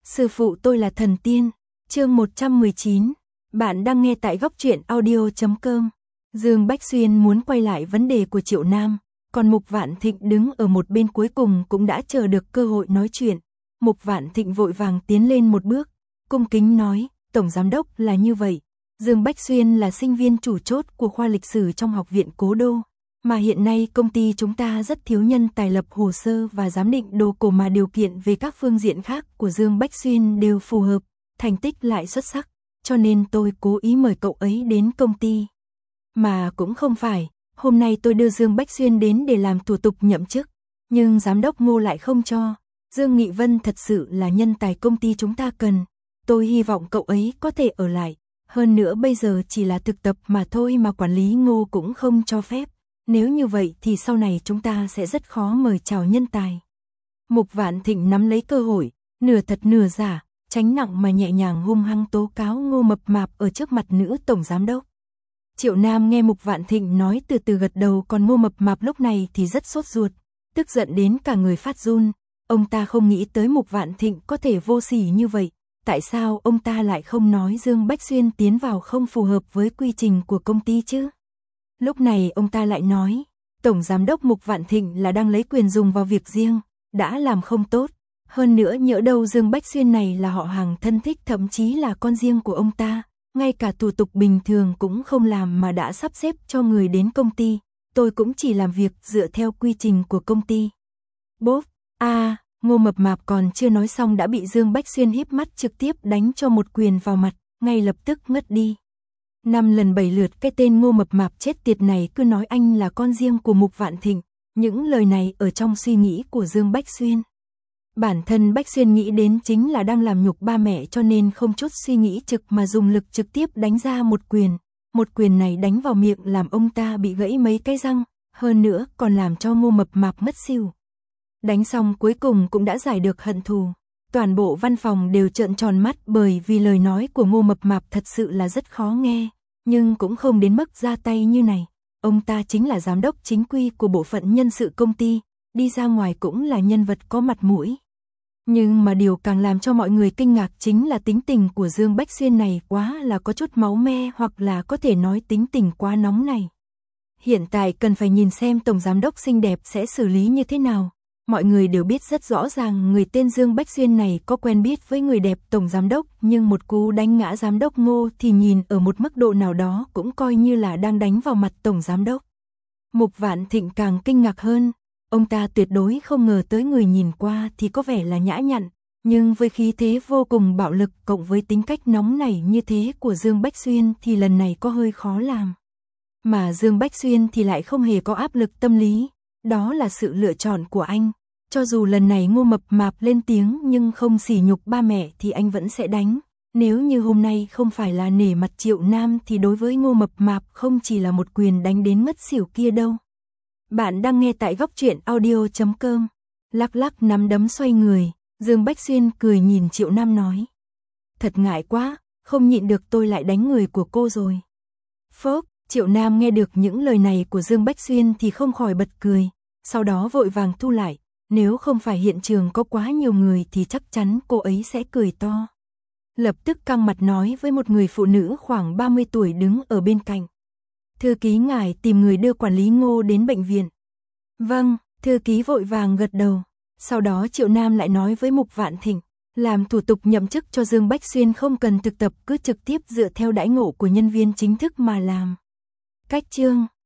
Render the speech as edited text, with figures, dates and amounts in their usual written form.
Sư phụ tôi là thần tiên. Chương 119. Bạn đang nghe tại góc truyện audio.com. Dương Bách Xuyên muốn quay lại vấn đề của Triệu Nam, còn Mục Vạn Thịnh đứng ở một bên cuối cùng cũng đã chờ được cơ hội nói chuyện. Mục Vạn Thịnh vội vàng tiến lên một bước, cung kính nói, Tổng Giám Đốc là như vậy. Dương Bách Xuyên là sinh viên chủ chốt của khoa lịch sử trong Học viện Cố Đô. Mà hiện nay công ty chúng ta rất thiếu nhân tài lập hồ sơ và giám định đồ cổ, mà điều kiện về các phương diện khác của Dương Bách Xuyên đều phù hợp, thành tích lại xuất sắc, cho nên tôi cố ý mời cậu ấy đến công ty. Mà cũng không phải, hôm nay tôi đưa Dương Bách Xuyên đến để làm thủ tục nhậm chức, nhưng Giám đốc Ngô lại không cho. Dương Nghị Vân thật sự là nhân tài công ty chúng ta cần, tôi hy vọng cậu ấy có thể ở lại. Hơn nữa bây giờ chỉ là thực tập mà thôi mà quản lý Ngô cũng không cho phép. Nếu như vậy thì sau này chúng ta sẽ rất khó mời chào nhân tài. Mục Vạn Thịnh nắm lấy cơ hội, nửa thật nửa giả, tránh nặng mà nhẹ nhàng hung hăng tố cáo Ngô mập mạp ở trước mặt nữ tổng giám đốc. Triệu Nam nghe Mục Vạn Thịnh nói từ từ gật đầu, còn Ngô mập mạp lúc này thì rất sốt ruột, tức giận đến cả người phát run. Ông ta không nghĩ tới Mục Vạn Thịnh có thể vô sỉ như vậy. Tại sao ông ta lại không nói Dương Bách Xuyên tiến vào không phù hợp với quy trình của công ty chứ? Lúc này ông ta lại nói, Tổng Giám đốc Mục Vạn Thịnh là đang lấy quyền dùng vào việc riêng, đã làm không tốt. Hơn nữa nhỡ đâu Dương Bách Xuyên này là họ hàng thân thích, thậm chí là con riêng của ông ta, ngay cả thủ tục bình thường cũng không làm mà đã sắp xếp cho người đến công ty. Tôi cũng chỉ làm việc dựa theo quy trình của công ty. Bốp, Ngô mập mạp còn chưa nói xong đã bị Dương Bách Xuyên híp mắt trực tiếp đánh cho một quyền vào mặt, ngay lập tức ngất đi. 5 lần 7 lượt cái tên Ngô mập mạp chết tiệt này cứ nói anh là con riêng của Mục Vạn Thịnh, những lời này ở trong suy nghĩ của Dương Bách Xuyên. Bản thân Bách Xuyên nghĩ đến chính là đang làm nhục ba mẹ, cho nên không chút suy nghĩ trực mà dùng lực trực tiếp đánh ra một quyền. Một quyền này đánh vào miệng làm ông ta bị gãy mấy cái răng, hơn nữa còn làm cho Ngô mập mạp mất xỉu. Đánh xong cuối cùng cũng đã giải được hận thù. Toàn bộ văn phòng đều trợn tròn mắt bởi vì lời nói của Ngô mập mạp thật sự là rất khó nghe, nhưng cũng không đến mức ra tay như này. Ông ta chính là giám đốc chính quy của bộ phận nhân sự công ty, đi ra ngoài cũng là nhân vật có mặt mũi. Nhưng mà điều càng làm cho mọi người kinh ngạc chính là tính tình của Dương Bách Xuyên này quá là có chút máu me, hoặc là có thể nói tính tình quá nóng này. Hiện tại cần phải nhìn xem Tổng Giám đốc xinh đẹp sẽ xử lý như thế nào. Mọi người đều biết rất rõ ràng người tên Dương Bách Xuyên này có quen biết với người đẹp Tổng Giám đốc, nhưng một cú đánh ngã Giám đốc Ngô thì nhìn ở một mức độ nào đó cũng coi như là đang đánh vào mặt Tổng Giám đốc. Mục Vạn Thịnh càng kinh ngạc hơn, ông ta tuyệt đối không ngờ tới người nhìn qua thì có vẻ là nhã nhặn, nhưng với khí thế vô cùng bạo lực cộng với tính cách nóng nảy như thế của Dương Bách Xuyên thì lần này có hơi khó làm. Mà Dương Bách Xuyên thì lại không hề có áp lực tâm lý. Đó là sự lựa chọn của anh. Cho dù lần này Ngô mập mạp lên tiếng nhưng không sỉ nhục ba mẹ thì anh vẫn sẽ đánh. Nếu như hôm nay không phải là nể mặt Triệu Nam thì đối với Ngô mập mạp không chỉ là một quyền đánh đến ngất xỉu kia đâu. Bạn đang nghe tại góc truyện audio.com. Lắc lắc nắm đấm xoay người, Dương Bách Xuyên cười nhìn Triệu Nam nói. Thật ngại quá, không nhịn được tôi lại đánh người của cô rồi. Phốc, Triệu Nam nghe được những lời này của Dương Bách Xuyên thì không khỏi bật cười. Sau đó vội vàng thu lại, nếu không phải hiện trường có quá nhiều người thì chắc chắn cô ấy sẽ cười to. Lập tức căng mặt nói với một người phụ nữ khoảng 30 tuổi đứng ở bên cạnh. Thư ký ngài tìm người đưa quản lý Ngô đến bệnh viện. Vâng, thư ký vội vàng gật đầu. Sau đó Triệu Nam lại nói với Mục Vạn Thịnh, làm thủ tục nhậm chức cho Dương Bách Xuyên không cần thực tập, cứ trực tiếp dựa theo đãi ngộ của nhân viên chính thức mà làm. Cách chương